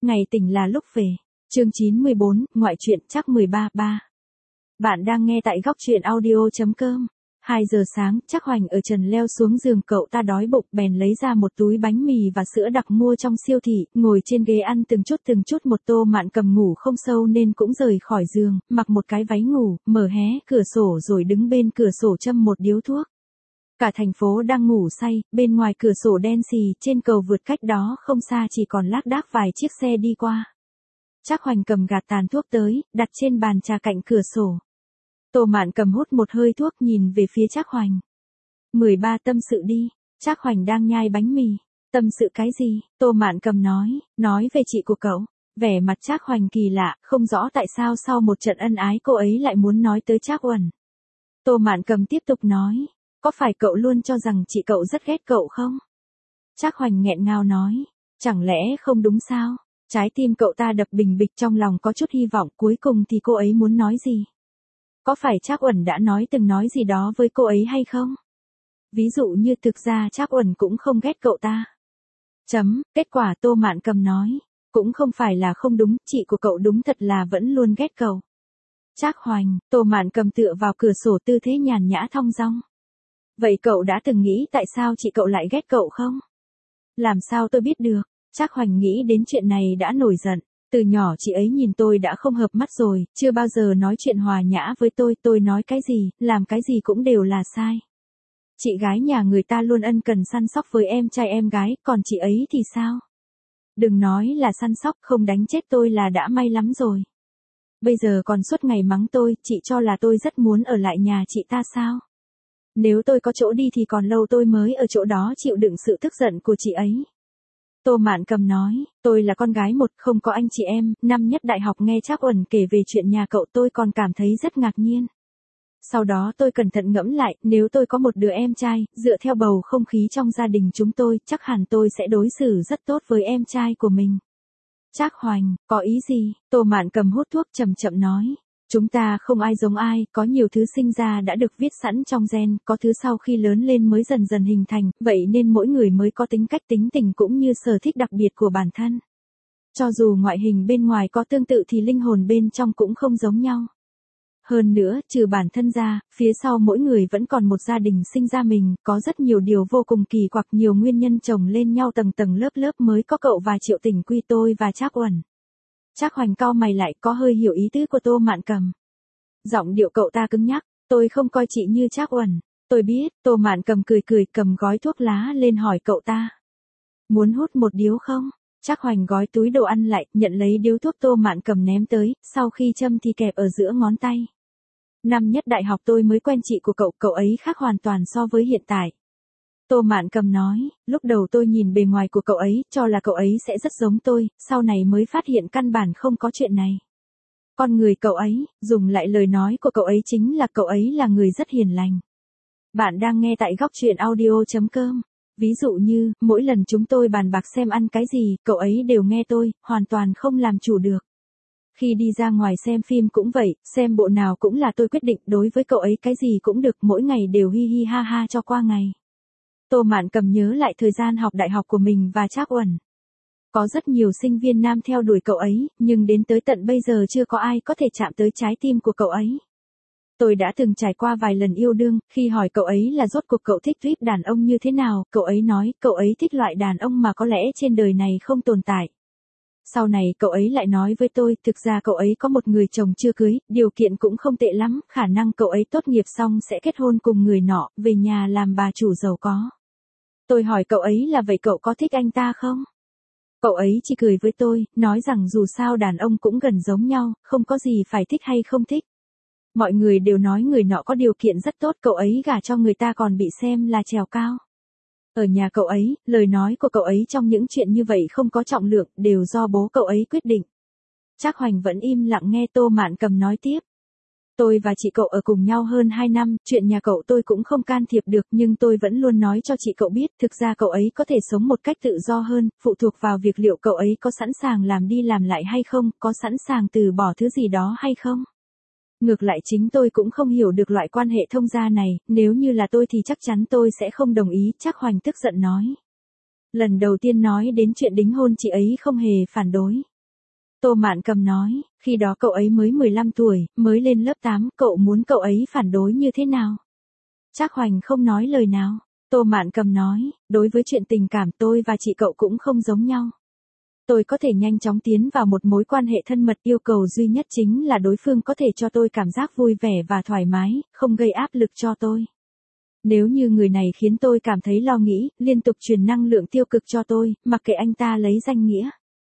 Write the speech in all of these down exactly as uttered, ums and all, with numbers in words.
ngày tỉnh là lúc về. Chương chín mươi bốn, ngoại truyện chắc mười ba ba. Bạn đang nghe tại góc truyện audio.com. hai giờ sáng, Trác Hoành ở trần leo xuống giường, cậu ta đói bụng bèn lấy ra một túi bánh mì và sữa đặc mua trong siêu thị, ngồi trên ghế ăn từng chút từng chút một. Tô Mạn Cầm ngủ không sâu nên cũng rời khỏi giường, mặc một cái váy ngủ, mở hé cửa sổ rồi đứng bên cửa sổ châm một điếu thuốc. Cả thành phố đang ngủ say, bên ngoài cửa sổ đen xì, trên cầu vượt cách đó không xa chỉ còn lác đác vài chiếc xe đi qua. Trác Hoành cầm gạt tàn thuốc tới, đặt trên bàn trà cạnh cửa sổ. Tô Mạn Cầm hút một hơi thuốc, nhìn về phía Trác Hoành. mười ba tâm sự đi. Trác Hoành đang nhai bánh mì. Tâm sự cái gì? Tô Mạn Cầm nói, nói về chị của cậu. Vẻ mặt Trác Hoành kỳ lạ, không rõ tại sao sau một trận ân ái cô ấy lại muốn nói tới Trác Uẩn. Tô Mạn Cầm tiếp tục nói, có phải cậu luôn cho rằng chị cậu rất ghét cậu không? Trác Hoành nghẹn ngào nói, chẳng lẽ không đúng sao? Trái tim cậu ta đập bình bịch, trong lòng có chút hy vọng, cuối cùng thì cô ấy muốn nói gì? Có phải Trác Uẩn đã nói từng nói gì đó với cô ấy hay không? Ví dụ như thực ra Trác Uẩn cũng không ghét cậu ta. Chấm, kết quả Tô Mạn Cầm nói, cũng không phải là không đúng, chị của cậu đúng thật là vẫn luôn ghét cậu. Trác Hoành, Tô Mạn Cầm tựa vào cửa sổ, tư thế nhàn nhã thong dong. Vậy cậu đã từng nghĩ tại sao chị cậu lại ghét cậu không? Làm sao tôi biết được? Trác Hoành nghĩ đến chuyện này đã nổi giận. Từ nhỏ chị ấy nhìn tôi đã không hợp mắt rồi, chưa bao giờ nói chuyện hòa nhã với tôi, tôi nói cái gì, làm cái gì cũng đều là sai. Chị gái nhà người ta luôn ân cần săn sóc với em trai em gái, còn chị ấy thì sao? Đừng nói là săn sóc, không đánh chết tôi là đã may lắm rồi. Bây giờ còn suốt ngày mắng tôi, chị cho là tôi rất muốn ở lại nhà chị ta sao? Nếu tôi có chỗ đi thì còn lâu tôi mới ở chỗ đó chịu đựng sự tức giận của chị ấy. Tô Mạn Cầm nói, tôi là con gái một, không có anh chị em, năm nhất đại học nghe Trác Uẩn kể về chuyện nhà cậu tôi còn cảm thấy rất ngạc nhiên. Sau đó tôi cẩn thận ngẫm lại, nếu tôi có một đứa em trai, dựa theo bầu không khí trong gia đình chúng tôi, chắc hẳn tôi sẽ đối xử rất tốt với em trai của mình. Trác Hoành, có ý gì? Tô Mạn Cầm hút thuốc chậm chậm nói. Chúng ta không ai giống ai, có nhiều thứ sinh ra đã được viết sẵn trong gen, có thứ sau khi lớn lên mới dần dần hình thành, vậy nên mỗi người mới có tính cách, tính tình cũng như sở thích đặc biệt của bản thân. Cho dù ngoại hình bên ngoài có tương tự thì linh hồn bên trong cũng không giống nhau. Hơn nữa, trừ bản thân ra, phía sau mỗi người vẫn còn một gia đình sinh ra mình, có rất nhiều điều vô cùng kỳ quặc, nhiều nguyên nhân chồng lên nhau tầng tầng lớp lớp mới có cậu và Triệu Tình Quy, tôi và Trác Uẩn. Trác Hoành cau mày lại, có hơi hiểu ý tứ của Tô Mạn Cầm. Giọng điệu cậu ta cứng nhắc, tôi không coi chị như Trác Uẩn. Tôi biết. Tô Mạn Cầm cười cười, cầm gói thuốc lá lên hỏi cậu ta. Muốn hút một điếu không? Trác Hoành gói túi đồ ăn lại, nhận lấy điếu thuốc Tô Mạn Cầm ném tới, sau khi châm thì kẹp ở giữa ngón tay. Năm nhất đại học tôi mới quen chị của cậu, cậu ấy khác hoàn toàn so với hiện tại. Tô Mạn Cầm nói, lúc đầu tôi nhìn bề ngoài của cậu ấy, cho là cậu ấy sẽ rất giống tôi, sau này mới phát hiện căn bản không có chuyện này. Con người cậu ấy, dùng lại lời nói của cậu ấy chính là cậu ấy là người rất hiền lành. Bạn đang nghe tại góc truyện audio.com. Ví dụ như, mỗi lần chúng tôi bàn bạc xem ăn cái gì, cậu ấy đều nghe tôi, hoàn toàn không làm chủ được. Khi đi ra ngoài xem phim cũng vậy, xem bộ nào cũng là tôi quyết định, đối với cậu ấy cái gì cũng được, mỗi ngày đều hi hi ha ha cho qua ngày. Tô Mạn Cầm nhớ lại thời gian học đại học của mình và Trác Uẩn. Có rất nhiều sinh viên nam theo đuổi cậu ấy, nhưng đến tới tận bây giờ chưa có ai có thể chạm tới trái tim của cậu ấy. Tôi đã từng trải qua vài lần yêu đương, khi hỏi cậu ấy là rốt cuộc cậu thích tuyếp đàn ông như thế nào, cậu ấy nói cậu ấy thích loại đàn ông mà có lẽ trên đời này không tồn tại. Sau này cậu ấy lại nói với tôi, thực ra cậu ấy có một người chồng chưa cưới, điều kiện cũng không tệ lắm, khả năng cậu ấy tốt nghiệp xong sẽ kết hôn cùng người nọ, về nhà làm bà chủ giàu có. Tôi hỏi cậu ấy là vậy cậu có thích anh ta không? Cậu ấy chỉ cười với tôi, nói rằng dù sao đàn ông cũng gần giống nhau, không có gì phải thích hay không thích. Mọi người đều nói người nọ có điều kiện rất tốt, cậu ấy gả cho người ta còn bị xem là trèo cao. Ở nhà cậu ấy, lời nói của cậu ấy trong những chuyện như vậy không có trọng lượng, đều do bố cậu ấy quyết định. Trác Hoành vẫn im lặng nghe Tô Mạn Cầm nói tiếp. Tôi và chị cậu ở cùng nhau hơn hai năm, chuyện nhà cậu tôi cũng không can thiệp được, nhưng tôi vẫn luôn nói cho chị cậu biết, thực ra cậu ấy có thể sống một cách tự do hơn, phụ thuộc vào việc liệu cậu ấy có sẵn sàng làm đi làm lại hay không, có sẵn sàng từ bỏ thứ gì đó hay không. Ngược lại chính tôi cũng không hiểu được loại quan hệ thông gia này, nếu như là tôi thì chắc chắn tôi sẽ không đồng ý, Trác Hoành tức giận nói. Lần đầu tiên nói đến chuyện đính hôn chị ấy không hề phản đối. Tô Mạn Cầm nói, khi đó cậu ấy mới mười lăm tuổi, mới lên lớp tám, cậu muốn cậu ấy phản đối như thế nào? Trác Hoành không nói lời nào. Tô Mạn Cầm nói, đối với chuyện tình cảm tôi và chị cậu cũng không giống nhau. Tôi có thể nhanh chóng tiến vào một mối quan hệ thân mật, yêu cầu duy nhất chính là đối phương có thể cho tôi cảm giác vui vẻ và thoải mái, không gây áp lực cho tôi. Nếu như người này khiến tôi cảm thấy lo nghĩ, liên tục truyền năng lượng tiêu cực cho tôi, mặc kệ anh ta lấy danh nghĩa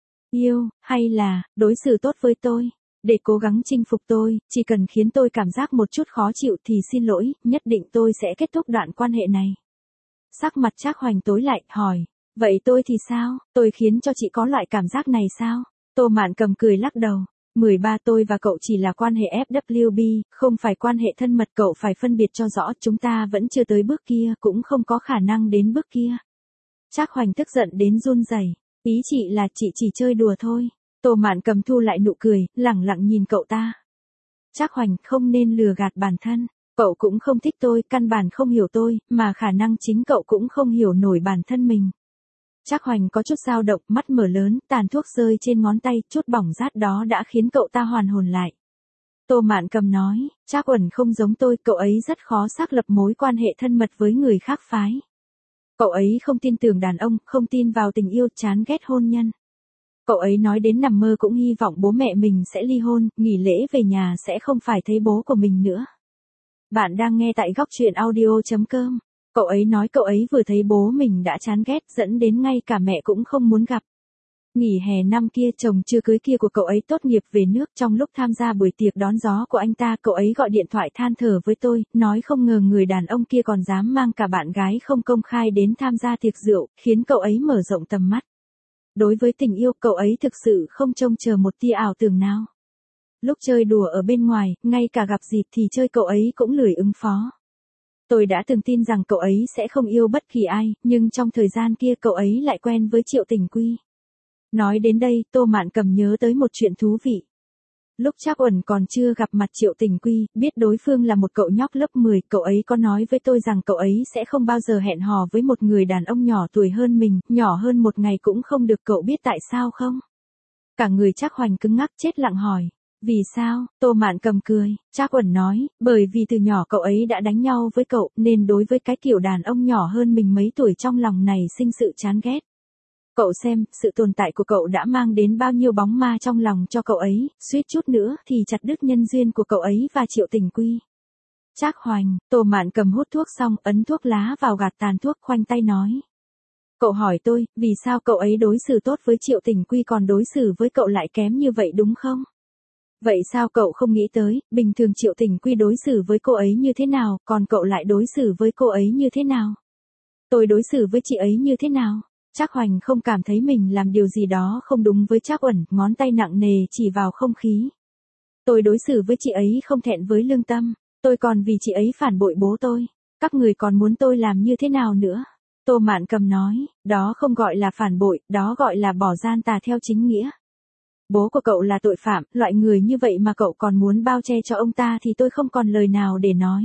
yêu, hay là đối xử tốt với tôi, để cố gắng chinh phục tôi, chỉ cần khiến tôi cảm giác một chút khó chịu thì xin lỗi, nhất định tôi sẽ kết thúc đoạn quan hệ này. Sắc mặt Trác Hoành tối lại, hỏi, vậy tôi thì sao, tôi khiến cho chị có loại cảm giác này sao? Tô Mạn Cầm cười lắc đầu. mười ba Tôi và cậu chỉ là quan hệ ép vê bê, không phải quan hệ thân mật, cậu phải phân biệt cho rõ, chúng ta vẫn chưa tới bước kia, cũng không có khả năng đến bước kia. Trác Hoành tức giận đến run rẩy. Ý chị là chị chỉ chơi đùa thôi. Tô Mạn Cầm thu lại nụ cười, lẳng lặng nhìn cậu ta. Trác Hoành, không nên lừa gạt bản thân. Cậu cũng không thích tôi, căn bản không hiểu tôi, mà khả năng chính cậu cũng không hiểu nổi bản thân mình. Trác Hoành có chút dao động, mắt mở lớn, tàn thuốc rơi trên ngón tay, chút bỏng rát đó đã khiến cậu ta hoàn hồn lại. Tô Mạn Cầm nói, Trác Uẩn không giống tôi, cậu ấy rất khó xác lập mối quan hệ thân mật với người khác phái. Cậu ấy không tin tưởng đàn ông, không tin vào tình yêu, chán ghét hôn nhân. Cậu ấy nói đến nằm mơ cũng hy vọng bố mẹ mình sẽ ly hôn, nghỉ lễ về nhà sẽ không phải thấy bố của mình nữa. Bạn đang nghe tại góc truyện audio chấm com. Cậu ấy nói cậu ấy vừa thấy bố mình đã chán ghét, dẫn đến ngay cả mẹ cũng không muốn gặp. Nghỉ hè năm kia, chồng chưa cưới kia của cậu ấy tốt nghiệp về nước, trong lúc tham gia buổi tiệc đón gió của anh ta, cậu ấy gọi điện thoại than thở với tôi, nói không ngờ người đàn ông kia còn dám mang cả bạn gái không công khai đến tham gia tiệc rượu, khiến cậu ấy mở rộng tầm mắt. Đối với tình yêu, cậu ấy thực sự không trông chờ một tia ảo tưởng nào. Lúc chơi đùa ở bên ngoài, ngay cả gặp dịp thì chơi cậu ấy cũng lười ứng phó. Tôi đã từng tin rằng cậu ấy sẽ không yêu bất kỳ ai, nhưng trong thời gian kia cậu ấy lại quen với Triệu Tình Quy. Nói đến đây, Tô Mạn Cầm nhớ tới một chuyện thú vị. Lúc Trác Uẩn còn chưa gặp mặt Triệu Tình Quy, biết đối phương là một cậu nhóc lớp mười, cậu ấy có nói với tôi rằng cậu ấy sẽ không bao giờ hẹn hò với một người đàn ông nhỏ tuổi hơn mình, nhỏ hơn một ngày cũng không được, cậu biết tại sao không? Cả người Trác Hoành cứng ngắc, chết lặng hỏi. Vì sao? Tô Mạn Cầm cười. Trác Uẩn nói, bởi vì từ nhỏ cậu ấy đã đánh nhau với cậu, nên đối với cái kiểu đàn ông nhỏ hơn mình mấy tuổi trong lòng này sinh sự chán ghét. Cậu xem, sự tồn tại của cậu đã mang đến bao nhiêu bóng ma trong lòng cho cậu ấy, suýt chút nữa thì chặt đứt nhân duyên của cậu ấy và Triệu Tình Quy. Trác Hoành, Tô Mạn Cầm hút thuốc xong, ấn thuốc lá vào gạt tàn thuốc, khoanh tay nói. Cậu hỏi tôi, vì sao cậu ấy đối xử tốt với Triệu Tình Quy còn đối xử với cậu lại kém như vậy đúng không? Vậy sao cậu không nghĩ tới, bình thường Triệu Tình Quy đối xử với cô ấy như thế nào, còn cậu lại đối xử với cô ấy như thế nào? Tôi đối xử với chị ấy như thế nào? Trác Hoành không cảm thấy mình làm điều gì đó không đúng với Trác Uẩn, ngón tay nặng nề chỉ vào không khí. Tôi đối xử với chị ấy không thẹn với lương tâm, tôi còn vì chị ấy phản bội bố tôi. Các người còn muốn tôi làm như thế nào nữa? Tô Mạn Cầm nói, đó không gọi là phản bội, đó gọi là bỏ gian tà theo chính nghĩa. Bố của cậu là tội phạm, loại người như vậy mà cậu còn muốn bao che cho ông ta thì tôi không còn lời nào để nói.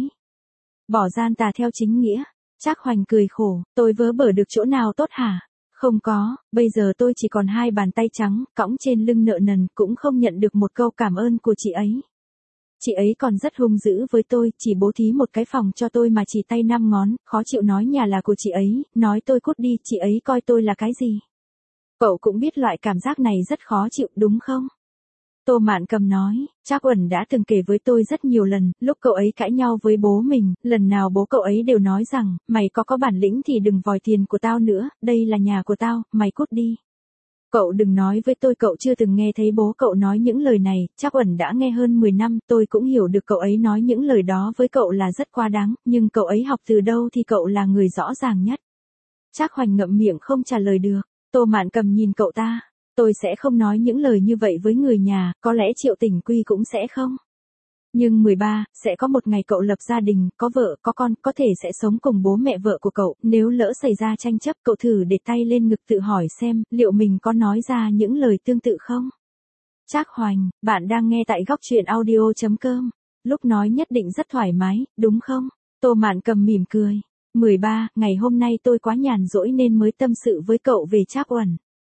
Bỏ gian tà theo chính nghĩa. Trác Hoành cười khổ, tôi vớ bở được chỗ nào tốt hả? Không có, bây giờ tôi chỉ còn hai bàn tay trắng, cõng trên lưng nợ nần, cũng không nhận được một câu cảm ơn của chị ấy. Chị ấy còn rất hung dữ với tôi, chỉ bố thí một cái phòng cho tôi mà chỉ tay năm ngón, khó chịu nói nhà là của chị ấy, nói tôi cút đi, chị ấy coi tôi là cái gì. Cậu cũng biết loại cảm giác này rất khó chịu đúng không? Tô Mạn Cầm nói, Trác Uẩn đã từng kể với tôi rất nhiều lần, lúc cậu ấy cãi nhau với bố mình, lần nào bố cậu ấy đều nói rằng, mày có có bản lĩnh thì đừng vòi tiền của tao nữa, đây là nhà của tao, mày cút đi. Cậu đừng nói với tôi cậu chưa từng nghe thấy bố cậu nói những lời này, Trác Uẩn đã nghe hơn mười năm, tôi cũng hiểu được cậu ấy nói những lời đó với cậu là rất quá đáng, nhưng cậu ấy học từ đâu thì cậu là người rõ ràng nhất. Trác Hoành ngậm miệng không trả lời được. Tô Mạn Cầm nhìn cậu ta. Tôi sẽ không nói những lời như vậy với người nhà, có lẽ Triệu Tình Quy cũng sẽ không. Nhưng mười ba, sẽ có một ngày cậu lập gia đình, có vợ, có con, có thể sẽ sống cùng bố mẹ vợ của cậu, nếu lỡ xảy ra tranh chấp cậu thử để tay lên ngực tự hỏi xem, liệu mình có nói ra những lời tương tự không? Trác Hoành, bạn đang nghe tại góc truyện audio chấm com. Lúc nói nhất định rất thoải mái, đúng không? Tô Mạn Cầm mỉm cười. mười ba, ngày hôm nay tôi quá nhàn rỗi nên mới tâm sự với cậu về Trác Uẩn.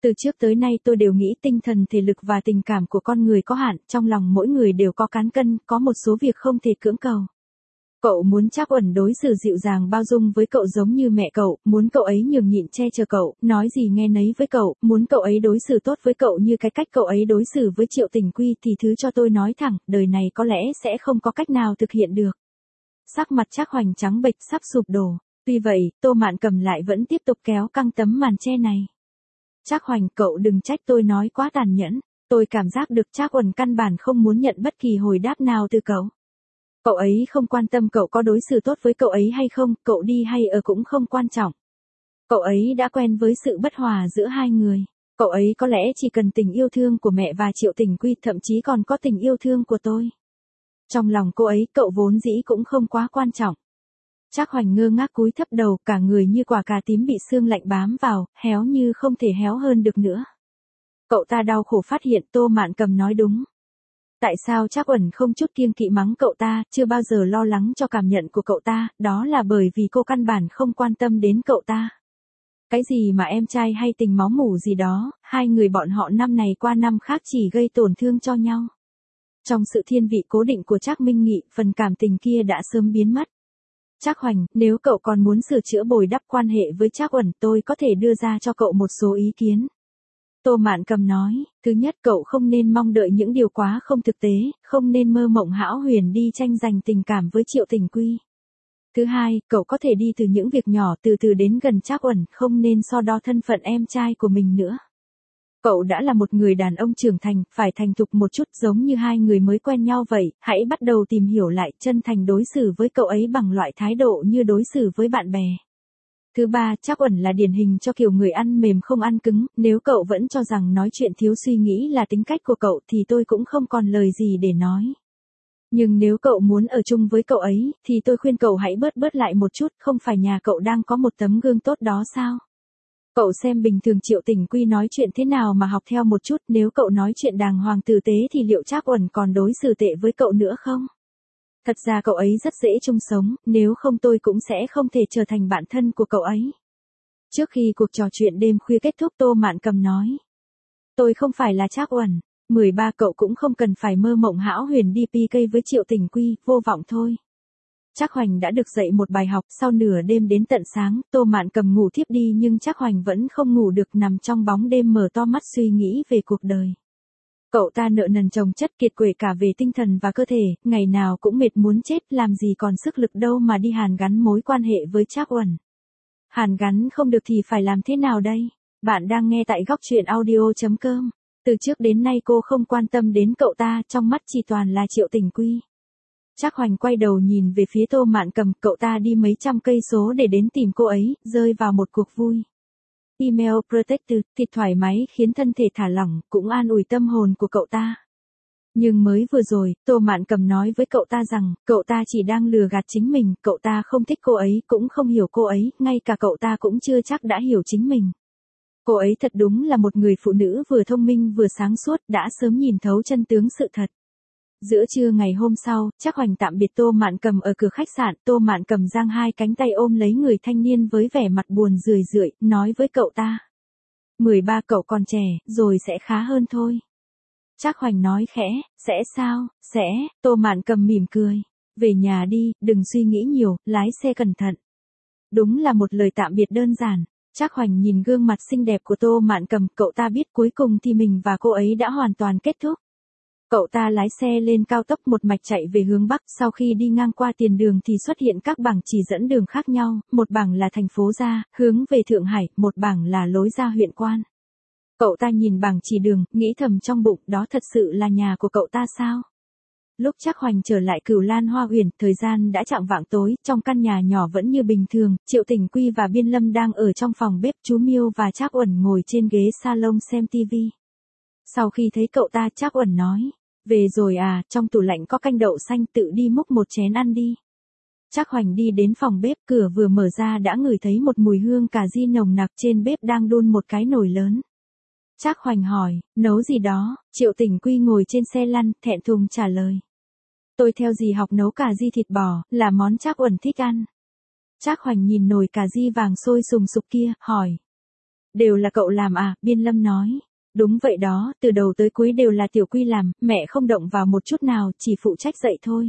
Từ trước tới nay tôi đều nghĩ tinh thần thể lực và tình cảm của con người có hạn, trong lòng mỗi người đều có cán cân, có một số việc không thể cưỡng cầu. Cậu muốn Trác Uẩn đối xử dịu dàng bao dung với cậu giống như mẹ cậu, muốn cậu ấy nhường nhịn che chở cậu, nói gì nghe nấy với cậu, muốn cậu ấy đối xử tốt với cậu như cái cách cậu ấy đối xử với Triệu Tình Quy thì thứ cho tôi nói thẳng, đời này có lẽ sẽ không có cách nào thực hiện được. Sắc mặt Trác Hoành trắng bệch sắp sụp đổ, tuy vậy, Tô Mạn Cầm lại vẫn tiếp tục kéo căng tấm màn che này. Trác Hoành, cậu đừng trách tôi nói quá tàn nhẫn, tôi cảm giác được Trác Uẩn căn bản không muốn nhận bất kỳ hồi đáp nào từ cậu. Cậu ấy không quan tâm cậu có đối xử tốt với cậu ấy hay không, cậu đi hay ở cũng không quan trọng. Cậu ấy đã quen với sự bất hòa giữa hai người. Cậu ấy có lẽ chỉ cần tình yêu thương của mẹ và Triệu Tình Quy, thậm chí còn có tình yêu thương của tôi. Trong lòng cô ấy, cậu vốn dĩ cũng không quá quan trọng. Trác Hoành ngơ ngác cúi thấp đầu, cả người như quả cà tím bị sương lạnh bám vào, héo như không thể héo hơn được nữa. Cậu ta đau khổ phát hiện Tô Mạn Cầm nói đúng. Tại sao Trác Uẩn không chút kiêng kỵ mắng cậu ta, chưa bao giờ lo lắng cho cảm nhận của cậu ta, đó là bởi vì cô căn bản không quan tâm đến cậu ta. Cái gì mà em trai hay tình máu mủ gì đó, hai người bọn họ năm này qua năm khác chỉ gây tổn thương cho nhau. Trong sự thiên vị cố định của Trác Minh Nghị, phần cảm tình kia đã sớm biến mất. Trác Hoành, nếu cậu còn muốn sửa chữa bồi đắp quan hệ với Trác Uẩn, tôi có thể đưa ra cho cậu một số ý kiến. Tô Mạn Cầm nói, thứ nhất, cậu không nên mong đợi những điều quá không thực tế, không nên mơ mộng hão huyền đi tranh giành tình cảm với Triệu Tình Quy. Thứ hai, cậu có thể đi từ những việc nhỏ từ từ đến gần Trác Uẩn, không nên so đo thân phận em trai của mình nữa. Cậu đã là một người đàn ông trưởng thành, phải thành thục một chút giống như hai người mới quen nhau vậy, hãy bắt đầu tìm hiểu lại, chân thành đối xử với cậu ấy bằng loại thái độ như đối xử với bạn bè. Thứ ba, Trác Uẩn là điển hình cho kiểu người ăn mềm không ăn cứng, nếu cậu vẫn cho rằng nói chuyện thiếu suy nghĩ là tính cách của cậu thì tôi cũng không còn lời gì để nói. Nhưng nếu cậu muốn ở chung với cậu ấy, thì tôi khuyên cậu hãy bớt bớt lại một chút, không phải nhà cậu đang có một tấm gương tốt đó sao? Cậu xem bình thường Triệu Tình Quy nói chuyện thế nào mà học theo một chút, nếu cậu nói chuyện đàng hoàng tử tế thì liệu Trác Uẩn còn đối xử tệ với cậu nữa không? Thật ra cậu ấy rất dễ chung sống, nếu không tôi cũng sẽ không thể trở thành bạn thân của cậu ấy. Trước khi cuộc trò chuyện đêm khuya kết thúc, Tô Mạn Cầm nói. Tôi không phải là Trác Uẩn. mười ba Cậu cũng không cần phải mơ mộng hão huyền đi pê ca với Triệu Tình Quy, vô vọng thôi. Trác Hoành đã được dạy một bài học, sau nửa đêm đến tận sáng, Tô Mạn Cầm ngủ thiếp đi nhưng Trác Hoành vẫn không ngủ được, nằm trong bóng đêm mở to mắt suy nghĩ về cuộc đời. Cậu ta nợ nần chồng chất, kiệt quệ cả về tinh thần và cơ thể, ngày nào cũng mệt muốn chết, làm gì còn sức lực đâu mà đi hàn gắn mối quan hệ với Trác Uẩn. Hàn gắn không được thì phải làm thế nào đây? Bạn đang nghe tại góc truyện audio chấm com. Từ trước đến nay cô không quan tâm đến cậu ta, trong mắt chỉ toàn là Triệu Tình Quy. Trác Hoành quay đầu nhìn về phía Tô Mạn Cầm, cậu ta đi mấy trăm cây số để đến tìm cô ấy, rơi vào một cuộc vui. Email Protected, thịt thoải mái khiến thân thể thả lỏng, cũng an ủi tâm hồn của cậu ta. Nhưng mới vừa rồi, Tô Mạn Cầm nói với cậu ta rằng, cậu ta chỉ đang lừa gạt chính mình, cậu ta không thích cô ấy, cũng không hiểu cô ấy, ngay cả cậu ta cũng chưa chắc đã hiểu chính mình. Cô ấy thật đúng là một người phụ nữ vừa thông minh vừa sáng suốt, đã sớm nhìn thấu chân tướng sự thật. Giữa trưa ngày hôm sau, Trác Hoành tạm biệt Tô Mạn Cầm ở cửa khách sạn, Tô Mạn Cầm giang hai cánh tay ôm lấy người thanh niên với vẻ mặt buồn rười rượi, nói với cậu ta. mười ba Cậu còn trẻ, rồi sẽ khá hơn thôi. Trác Hoành nói khẽ, sẽ sao, sẽ, Tô Mạn Cầm mỉm cười. Về nhà đi, đừng suy nghĩ nhiều, lái xe cẩn thận. Đúng là một lời tạm biệt đơn giản. Trác Hoành nhìn gương mặt xinh đẹp của Tô Mạn Cầm, cậu ta biết cuối cùng thì mình và cô ấy đã hoàn toàn kết thúc. Cậu ta lái xe lên cao tốc một mạch chạy về hướng Bắc, sau khi đi ngang qua tiền đường thì xuất hiện các bảng chỉ dẫn đường khác nhau, một bảng là thành phố Gia, hướng về Thượng Hải, một bảng là lối ra huyện Quan. Cậu ta nhìn bảng chỉ đường, nghĩ thầm trong bụng, đó thật sự là nhà của cậu ta sao? Lúc Trác Hoành trở lại Cửu Lan Hoa Uyển, thời gian đã chạng vạng tối, trong căn nhà nhỏ vẫn như bình thường, Triệu Tình Quy và Biên Lâm đang ở trong phòng bếp, chú Miêu và Trác Uẩn ngồi trên ghế salon xem tivi. Sau khi thấy cậu ta, Trác Uẩn nói, về rồi à, trong tủ lạnh có canh đậu xanh, tự đi múc một chén ăn đi. Trác Hoành đi đến phòng bếp, cửa vừa mở ra đã ngửi thấy một mùi hương cà ri nồng nặc, trên bếp đang đun một cái nồi lớn. Trác Hoành hỏi, nấu gì đó? Triệu Tình Quy ngồi trên xe lăn, thẹn thùng trả lời. Tôi theo dì học nấu cà ri thịt bò, là món Trác Uẩn thích ăn. Trác Hoành nhìn nồi cà ri vàng sôi sùng sục kia, hỏi. Đều là cậu làm à, Biên Lâm nói. Đúng vậy đó, từ đầu tới cuối đều là Tiểu Quy làm, mẹ không động vào một chút nào, chỉ phụ trách dạy thôi.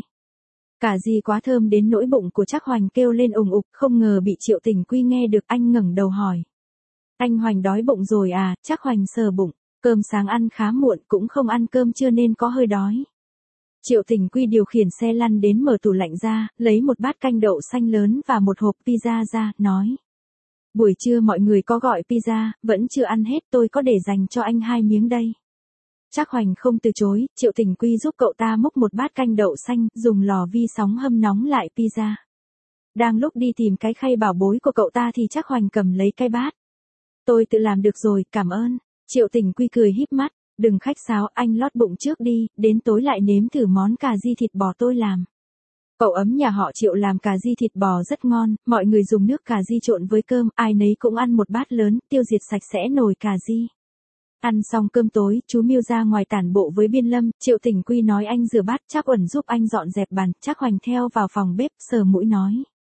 Cà ri quá thơm đến nỗi bụng của Trác Hoành kêu lên ùng ục, không ngờ bị Triệu Tình Quy nghe được, anh ngẩng đầu hỏi. Anh Hoành đói bụng rồi à, Trác Hoành sờ bụng, cơm sáng ăn khá muộn, cũng không ăn cơm trưa nên có hơi đói. Triệu Tình Quy điều khiển xe lăn đến mở tủ lạnh ra, lấy một bát canh đậu xanh lớn và một hộp pizza ra, nói. Buổi trưa mọi người có gọi pizza, vẫn chưa ăn hết, tôi có để dành cho anh hai miếng đây. Trác Hoành không từ chối, Triệu Tình Quy giúp cậu ta múc một bát canh đậu xanh, dùng lò vi sóng hâm nóng lại pizza. Đang lúc đi tìm cái khay bảo bối của cậu ta thì Trác Hoành cầm lấy cái bát. Tôi tự làm được rồi, cảm ơn. Triệu Tình Quy cười híp mắt, đừng khách sáo, anh lót bụng trước đi, đến tối lại nếm thử món cà ri thịt bò tôi làm. Cậu ấm nhà họ Triệu làm cà ri thịt bò rất ngon, mọi người dùng nước cà ri trộn với cơm, ai nấy cũng ăn một bát lớn, tiêu diệt sạch sẽ nồi cà ri. Ăn xong cơm tối, chú Miêu ra ngoài tản bộ với Biên Lâm, Triệu Tình Quy nói anh rửa bát, Trác Uẩn giúp anh dọn dẹp bàn, Trác Hoành theo vào phòng bếp, sờ mũi nói.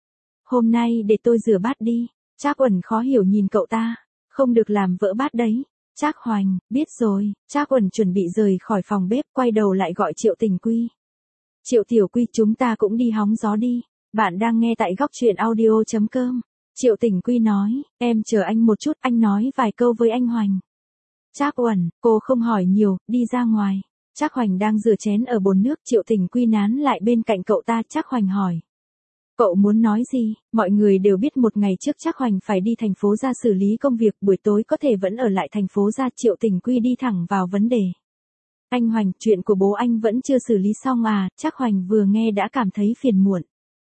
Hôm nay để tôi rửa bát đi. Trác Uẩn khó hiểu nhìn cậu ta, không được làm vỡ bát đấy. Trác Hoành, biết rồi. Trác Uẩn chuẩn bị rời khỏi phòng bếp, quay đầu lại gọi Triệu Tình Quy. Triệu Tiểu Quy, chúng ta cũng đi hóng gió đi. Bạn đang nghe tại góc truyện audio chấm com. Triệu Tình Quy nói, em chờ anh một chút, anh nói vài câu với anh Hoành. Trác Uẩn, cô không hỏi nhiều, đi ra ngoài. Trác Hoành đang rửa chén ở bồn nước, Triệu Tình Quy nán lại bên cạnh cậu ta, Trác Hoành hỏi. Cậu muốn nói gì? Mọi người đều biết một ngày trước Trác Hoành phải đi thành phố ra xử lý công việc, buổi tối có thể vẫn ở lại thành phố ra. Triệu Tình Quy đi thẳng vào vấn đề. Anh Hoành, chuyện của bố anh vẫn chưa xử lý xong à? Trác Hoành vừa nghe đã cảm thấy phiền muộn.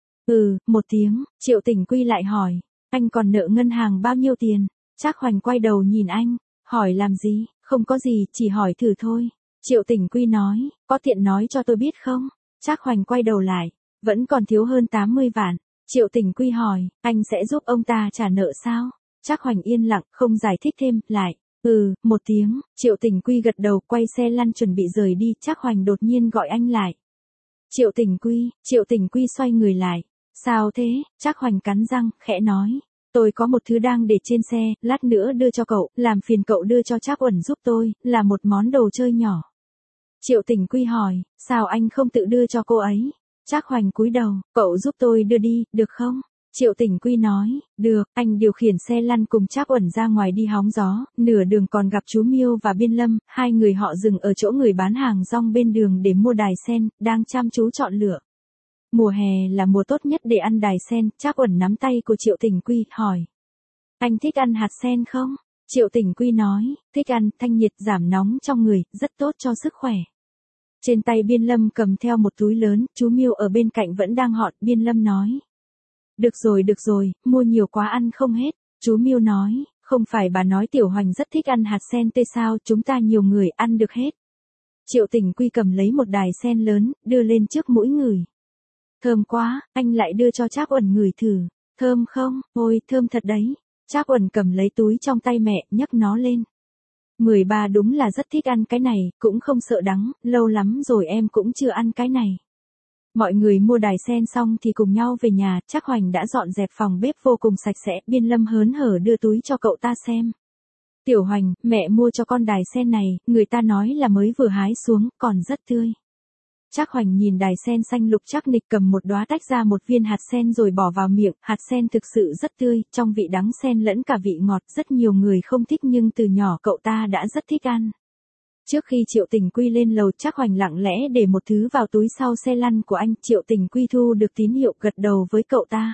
Ừ, một tiếng, Triệu Tình Quy lại hỏi. Anh còn nợ ngân hàng bao nhiêu tiền? Trác Hoành quay đầu nhìn anh. Hỏi làm gì? Không có gì, chỉ hỏi thử thôi. Triệu Tình Quy nói, có tiện nói cho tôi biết không? Trác Hoành quay đầu lại, vẫn còn thiếu hơn tám mươi vạn. Triệu Tình Quy hỏi, anh sẽ giúp ông ta trả nợ sao? Trác Hoành yên lặng, không giải thích thêm, lại. Ừ, một tiếng, Triệu Tình Quy gật đầu, quay xe lăn chuẩn bị rời đi, Trác Hoành đột nhiên gọi anh lại. Triệu Tình Quy, Triệu Tình Quy xoay người lại. Sao thế? Trác Hoành cắn răng, khẽ nói. Tôi có một thứ đang để trên xe, lát nữa đưa cho cậu, làm phiền cậu đưa cho Trác Uẩn giúp tôi, là một món đồ chơi nhỏ. Triệu Tình Quy hỏi, sao anh không tự đưa cho cô ấy? Trác Hoành cúi đầu, cậu giúp tôi đưa đi, được không? Triệu Tình Quy nói, được, anh điều khiển xe lăn cùng Trác Uẩn ra ngoài đi hóng gió, nửa đường còn gặp chú Miêu và Biên Lâm, hai người họ dừng ở chỗ người bán hàng rong bên đường để mua đài sen, đang chăm chú chọn lựa. Mùa hè là mùa tốt nhất để ăn đài sen, Trác Uẩn nắm tay của Triệu Tình Quy, hỏi. Anh thích ăn hạt sen không? Triệu Tình Quy nói, thích ăn, thanh nhiệt, giảm nóng trong người, rất tốt cho sức khỏe. Trên tay Biên Lâm cầm theo một túi lớn, chú Miêu ở bên cạnh vẫn đang họt, Biên Lâm nói. Được rồi được rồi, mua nhiều quá ăn không hết. Chú Miêu nói, không phải bà nói Tiểu Hoành rất thích ăn hạt sen tê sao, chúng ta nhiều người ăn được hết. Triệu Tình Quy cầm lấy một đài sen lớn, đưa lên trước mũi người. Thơm quá, anh lại đưa cho Trác Uẩn ngửi thử. Thơm không? Ôi, thơm thật đấy. Trác Uẩn cầm lấy túi trong tay mẹ, nhấc nó lên. mười ba đúng là rất thích ăn cái này, cũng không sợ đắng, lâu lắm rồi em cũng chưa ăn cái này. Mọi người mua đài sen xong thì cùng nhau về nhà, Trác Hoành đã dọn dẹp phòng bếp vô cùng sạch sẽ, Biên Lâm hớn hở đưa túi cho cậu ta xem. Tiểu Hoành, mẹ mua cho con đài sen này, người ta nói là mới vừa hái xuống, còn rất tươi. Trác Hoành nhìn đài sen xanh lục, Trác Nịch cầm một đóa tách ra một viên hạt sen rồi bỏ vào miệng, hạt sen thực sự rất tươi, trong vị đắng xen lẫn cả vị ngọt, rất nhiều người không thích nhưng từ nhỏ cậu ta đã rất thích ăn. Trước khi Triệu Tình Quy lên lầu, Trác Hoành lặng lẽ để một thứ vào túi sau xe lăn của anh, Triệu Tình Quy thu được tín hiệu gật đầu với cậu ta.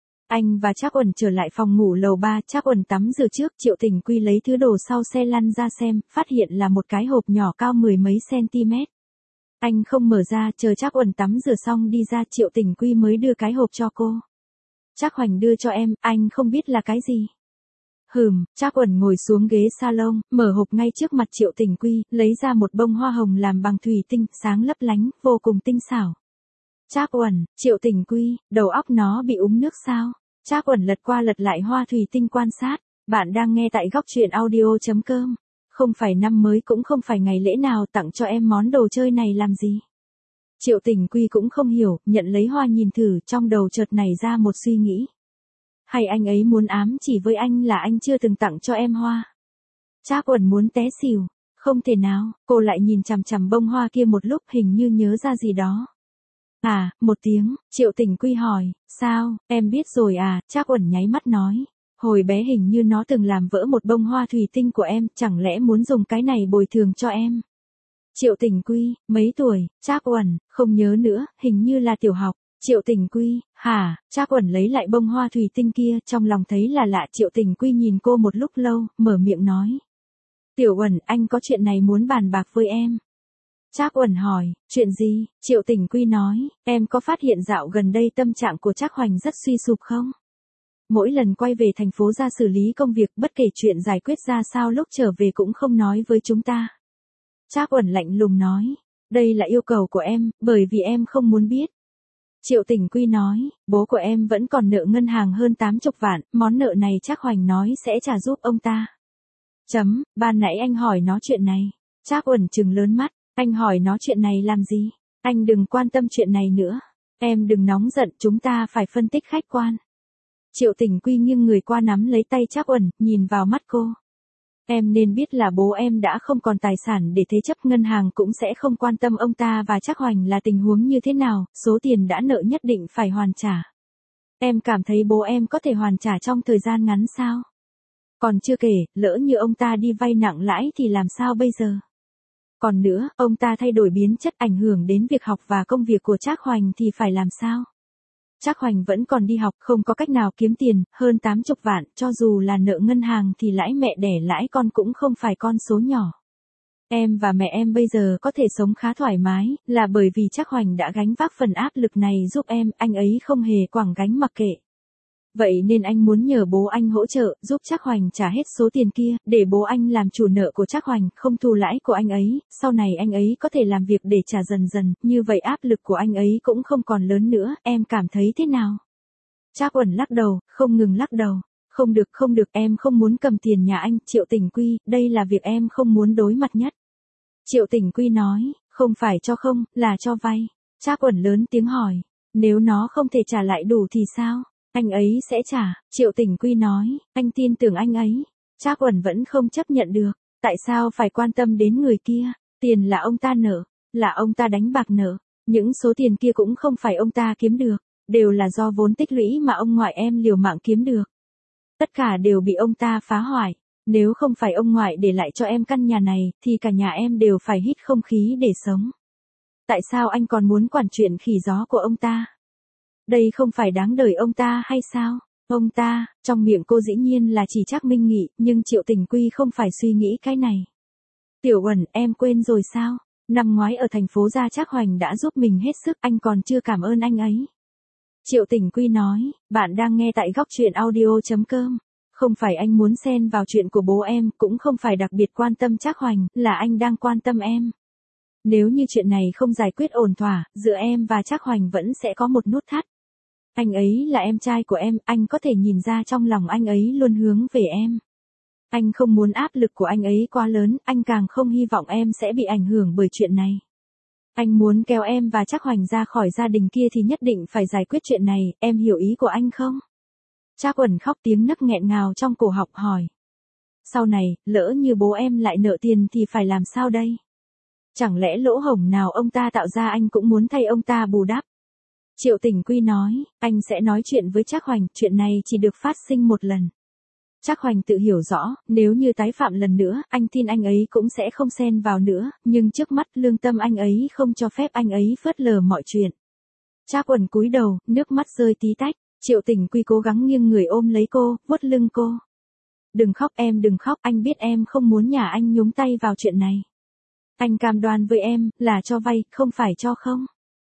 Anh và Trác Uẩn trở lại phòng ngủ lầu ba, Trác Uẩn tắm rửa trước, Triệu Tình Quy lấy thứ đồ sau xe lăn ra xem, phát hiện là một cái hộp nhỏ cao mười mấy cm. Anh không mở ra, chờ Trác Uẩn tắm rửa xong đi ra, Triệu Tình Quy mới đưa cái hộp cho cô. Trác Hoành đưa cho em, anh không biết là cái gì. Hừm, Trác Uẩn ngồi xuống ghế salon, mở hộp ngay trước mặt Triệu Tình Quy, lấy ra một bông hoa hồng làm bằng thủy tinh, sáng lấp lánh, vô cùng tinh xảo. Trác Uẩn, Triệu Tình Quy, đầu óc nó bị úng nước sao? Trác Uẩn lật qua lật lại hoa thủy tinh quan sát. Bạn đang nghe tại góc truyện audio chấm com. Không phải năm mới cũng không phải ngày lễ nào tặng cho em món đồ chơi này làm gì. Triệu Tình Quy cũng không hiểu, nhận lấy hoa nhìn thử, trong đầu chợt nảy ra một suy nghĩ. Hay anh ấy muốn ám chỉ với anh là anh chưa từng tặng cho em hoa? Trác Uẩn muốn té xỉu. Không thể nào, cô lại nhìn chằm chằm bông hoa kia một lúc, hình như nhớ ra gì đó. À, một tiếng, Triệu Tình Quy hỏi, sao, em biết rồi à, Trác Uẩn nháy mắt nói. Hồi bé hình như nó từng làm vỡ một bông hoa thủy tinh của em, chẳng lẽ muốn dùng cái này bồi thường cho em? Triệu Tình Quy, mấy tuổi, Trác Uẩn, không nhớ nữa, hình như là tiểu học. Triệu Tình Quy, hả, Trác Uẩn lấy lại bông hoa thủy tinh kia, trong lòng thấy là lạ. Triệu Tình Quy nhìn cô một lúc lâu, mở miệng nói. Tiểu Uẩn, anh có chuyện này muốn bàn bạc với em. Trác Uẩn hỏi, chuyện gì? Triệu Tình Quy nói, em có phát hiện dạo gần đây tâm trạng của Trác Hoành rất suy sụp không? Mỗi lần quay về thành phố ra xử lý công việc, bất kể chuyện giải quyết ra sao lúc trở về cũng không nói với chúng ta. Trác Uẩn lạnh lùng nói, đây là yêu cầu của em, bởi vì em không muốn biết. Triệu Tình Quy nói, bố của em vẫn còn nợ ngân hàng hơn tám mươi vạn, món nợ này Trác Hoành nói sẽ trả giúp ông ta. Chấm, ban nãy anh hỏi nó chuyện này. Trác Uẩn trừng lớn mắt, anh hỏi nó chuyện này làm gì? Anh đừng quan tâm chuyện này nữa. Em đừng nóng giận, chúng ta phải phân tích khách quan. Triệu Tình Quy nghiêng người qua nắm lấy tay Trác Uẩn, nhìn vào mắt cô. Em nên biết là bố em đã không còn tài sản để thế chấp, ngân hàng cũng sẽ không quan tâm ông ta và Trác Hoành là tình huống như thế nào, số tiền đã nợ nhất định phải hoàn trả. Em cảm thấy bố em có thể hoàn trả trong thời gian ngắn sao? Còn chưa kể, lỡ như ông ta đi vay nặng lãi thì làm sao bây giờ? Còn nữa, ông ta thay đổi biến chất ảnh hưởng đến việc học và công việc của Trác Hoành thì phải làm sao? Trác Hoành vẫn còn đi học, không có cách nào kiếm tiền, hơn tám mươi vạn, cho dù là nợ ngân hàng thì lãi mẹ đẻ lãi con cũng không phải con số nhỏ. Em và mẹ em bây giờ có thể sống khá thoải mái, là bởi vì Trác Hoành đã gánh vác phần áp lực này giúp em, anh ấy không hề quẳng gánh mặc kệ. Vậy nên anh muốn nhờ bố anh hỗ trợ, giúp Trác Hoành trả hết số tiền kia, để bố anh làm chủ nợ của Trác Hoành, không thu lãi của anh ấy, sau này anh ấy có thể làm việc để trả dần dần, như vậy áp lực của anh ấy cũng không còn lớn nữa, em cảm thấy thế nào? Trác Uẩn lắc đầu, không ngừng lắc đầu. Không được, không được, em không muốn cầm tiền nhà anh, Triệu Tình Quy, đây là việc em không muốn đối mặt nhất. Triệu Tình Quy nói, không phải cho không, là cho vay. Trác Uẩn lớn tiếng hỏi, nếu nó không thể trả lại đủ thì sao? Anh ấy sẽ trả, Triệu Tình Quy nói, anh tin tưởng anh ấy. Trác Uẩn vẫn không chấp nhận được, tại sao phải quan tâm đến người kia, tiền là ông ta nợ, là ông ta đánh bạc nợ, những số tiền kia cũng không phải ông ta kiếm được, đều là do vốn tích lũy mà ông ngoại em liều mạng kiếm được. Tất cả đều bị ông ta phá hoại, nếu không phải ông ngoại để lại cho em căn nhà này, thì cả nhà em đều phải hít không khí để sống. Tại sao anh còn muốn quản chuyện khỉ gió của ông ta? Đây không phải đáng đời ông ta hay sao? Ông ta, trong miệng cô dĩ nhiên là chỉ Trác Minh Nghị, nhưng Triệu Tình Quy không phải suy nghĩ cái này. Tiểu Uẩn, em quên rồi sao? Năm ngoái ở thành phố Gia Trác Hoành đã giúp mình hết sức, anh còn chưa cảm ơn anh ấy. Triệu Tình Quy nói, bạn đang nghe tại góc truyện audio chấm com. Không phải anh muốn xen vào chuyện của bố em, cũng không phải đặc biệt quan tâm Trác Hoành, là anh đang quan tâm em. Nếu như chuyện này không giải quyết ổn thỏa, giữa em và Trác Hoành vẫn sẽ có một nút thắt. Anh ấy là em trai của em, anh có thể nhìn ra trong lòng anh ấy luôn hướng về em. Anh không muốn áp lực của anh ấy quá lớn, anh càng không hy vọng em sẽ bị ảnh hưởng bởi chuyện này. Anh muốn kéo em và Trác Hoành ra khỏi gia đình kia thì nhất định phải giải quyết chuyện này, em hiểu ý của anh không? Trác Uẩn khóc tiếng nấc nghẹn ngào trong cổ họng hỏi. Sau này, lỡ như bố em lại nợ tiền thì phải làm sao đây? Chẳng lẽ lỗ hổng nào ông ta tạo ra anh cũng muốn thay ông ta bù đắp? Triệu Tình Quy nói, anh sẽ nói chuyện với Trác Hoành, chuyện này chỉ được phát sinh một lần. Trác Hoành tự hiểu rõ, nếu như tái phạm lần nữa, anh tin anh ấy cũng sẽ không xen vào nữa, nhưng trước mắt lương tâm anh ấy không cho phép anh ấy phớt lờ mọi chuyện. Trác Uẩn cúi đầu, nước mắt rơi tí tách, Triệu Tình Quy cố gắng nghiêng người ôm lấy cô, vuốt lưng cô. Đừng khóc em, đừng khóc, anh biết em không muốn nhà anh nhúng tay vào chuyện này. Anh cam đoan với em, là cho vay, không phải cho không.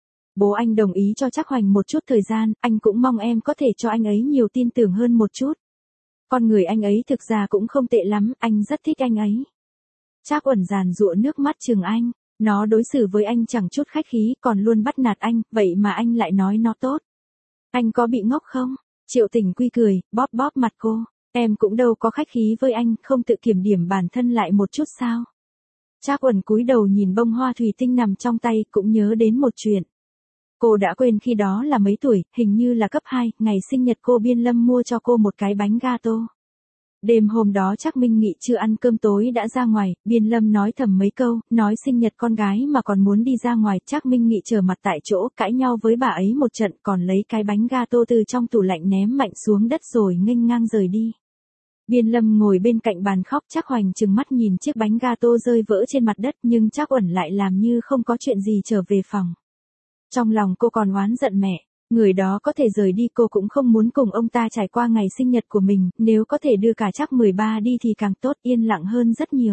Bố anh đồng ý cho Trác Hoành một chút thời gian, anh cũng mong em có thể cho anh ấy nhiều tin tưởng hơn một chút. Con người anh ấy thực ra cũng không tệ lắm, anh rất thích anh ấy. Trác Uẩn giàn giụa nước mắt chừng anh, nó đối xử với anh chẳng chút khách khí, còn luôn bắt nạt anh, vậy mà anh lại nói nó tốt. Anh có bị ngốc không? Triệu Tình Quy cười, bóp bóp mặt cô, em cũng đâu có khách khí với anh, không tự kiểm điểm bản thân lại một chút sao? Trác Uẩn cúi đầu nhìn bông hoa thủy tinh nằm trong tay, cũng nhớ đến một chuyện. Cô đã quên khi đó là mấy tuổi, hình như là cấp hai, ngày sinh nhật cô Biên Lâm mua cho cô một cái bánh gato. Đêm hôm đó chắc Minh Nghị chưa ăn cơm tối đã ra ngoài, Biên Lâm nói thầm mấy câu, nói sinh nhật con gái mà còn muốn đi ra ngoài, chắc Minh Nghị trở mặt tại chỗ, cãi nhau với bà ấy một trận, còn lấy cái bánh gato từ trong tủ lạnh ném mạnh xuống đất rồi nghênh ngang rời đi. Biên Lâm ngồi bên cạnh bàn khóc, chắc Hoành trừng mắt nhìn chiếc bánh gato rơi vỡ trên mặt đất, nhưng chắc Uẩn lại làm như không có chuyện gì trở về phòng. Trong lòng cô còn oán giận mẹ. Người đó có thể rời đi, cô cũng không muốn cùng ông ta trải qua ngày sinh nhật của mình, nếu có thể đưa cả chắc mười ba đi thì càng tốt, yên lặng hơn rất nhiều.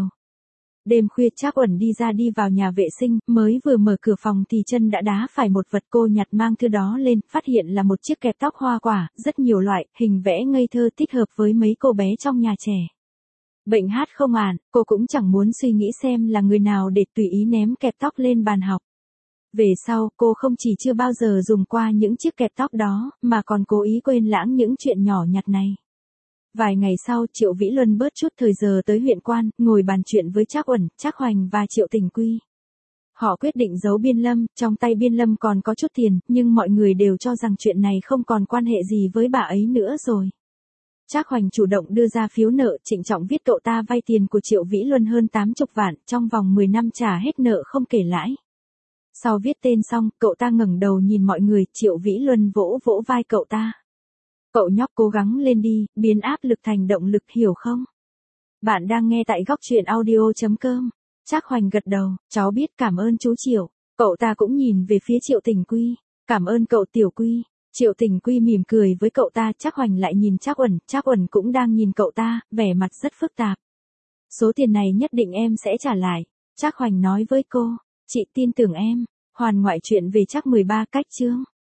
Đêm khuya chắc Uẩn đi ra đi vào nhà vệ sinh, mới vừa mở cửa phòng thì chân đã đá phải một vật, cô nhặt mang thứ đó lên, phát hiện là một chiếc kẹp tóc hoa quả, rất nhiều loại, hình vẽ ngây thơ thích hợp với mấy cô bé trong nhà trẻ. Bệnh hát không ản, cô cũng chẳng muốn suy nghĩ xem là người nào để tùy ý ném kẹp tóc lên bàn học. Về sau, cô không chỉ chưa bao giờ dùng qua những chiếc kẹp tóc đó, mà còn cố ý quên lãng những chuyện nhỏ nhặt này. Vài ngày sau, Triệu Vĩ Luân bớt chút thời giờ tới huyện Quan, ngồi bàn chuyện với Trác Uẩn, Trác Hoành và Triệu Tình Quy. Họ quyết định giấu Biên Lâm, trong tay Biên Lâm còn có chút tiền, nhưng mọi người đều cho rằng chuyện này không còn quan hệ gì với bà ấy nữa rồi. Trác Hoành chủ động đưa ra phiếu nợ, trịnh trọng viết cậu ta vay tiền của Triệu Vĩ Luân hơn tám mươi vạn, trong vòng mười năm trả hết nợ không kể lãi. Sau viết tên xong, cậu ta ngẩng đầu nhìn mọi người, Triệu Vĩ Luân vỗ vỗ vai cậu ta. Cậu nhóc cố gắng lên đi, biến áp lực thành động lực, hiểu không? Bạn đang nghe tại góc truyện audio chấm com. Trác Hoành gật đầu, cháu biết, cảm ơn chú Triệu. Cậu ta cũng nhìn về phía Triệu Tình Quy. Cảm ơn cậu Tiểu Quy. Triệu Tình Quy mỉm cười với cậu ta, Trác Hoành lại nhìn Trác Uẩn, Trác Uẩn cũng đang nhìn cậu ta, vẻ mặt rất phức tạp. Số tiền này nhất định em sẽ trả lại. Trác Hoành nói với cô. Chị tin tưởng em. Hoàn ngoại truyện về chắc mười ba cách chương.